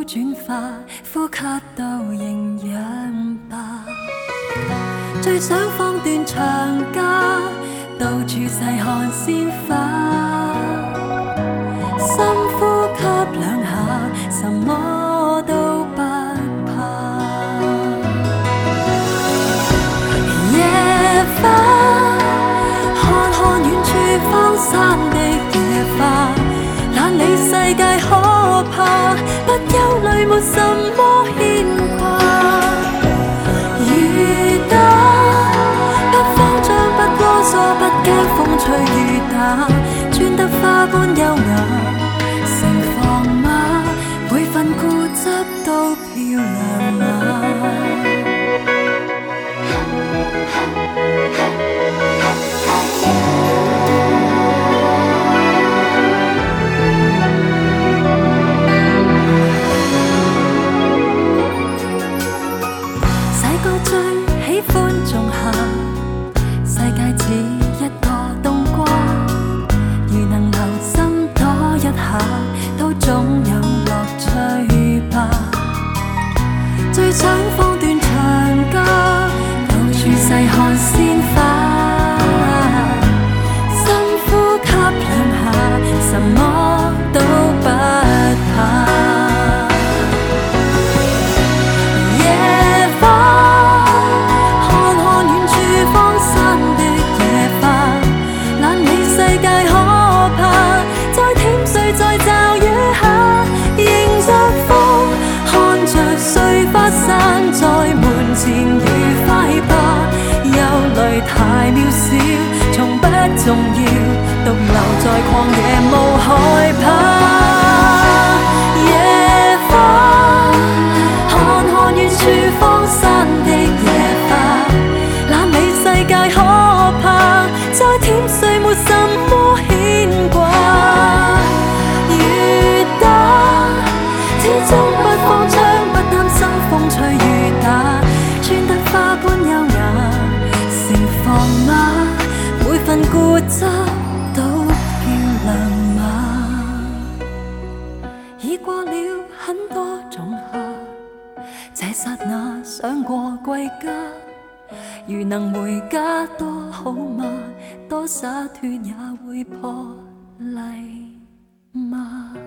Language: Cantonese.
都轉化，呼吸到營養吧。最想放段長假，到處細看鮮花，深呼吸兩下，什麼都不怕。夜花，看看遠處荒山的野花，懶理世界可怕，不憂慮沒什麼牽掛。雨打，不慌張不囉嗦，不驚風吹雨打，穿得花般優雅，盛放嗎？每份固執都漂亮嗎？細個最喜歡仲夏，世界似一個冬瓜，如能留心躲一下，都總有樂趣吧。最想放段長假，到處細看鮮花，深呼吸兩下，什麼都不怕。夜花，看看遠處荒山的野花，懶理世界可怕，再舔睡在驟雨下，迎着風，看着碎花散在門前，愉快吧。憂慮太渺小，從不重要，獨留在曠野無害怕。夜花，看看遠處荒山的野花，懶理世界可怕，再舔睡沒什麼牽掛。雨打，始終不慌張，不擔心風吹雨打，穿得花般優雅，盛放嗎？每份固執都漂亮嗎？已過了很多種夏，這剎那想過歸家，如能回家多好嗎？多灑脫也會破例嗎？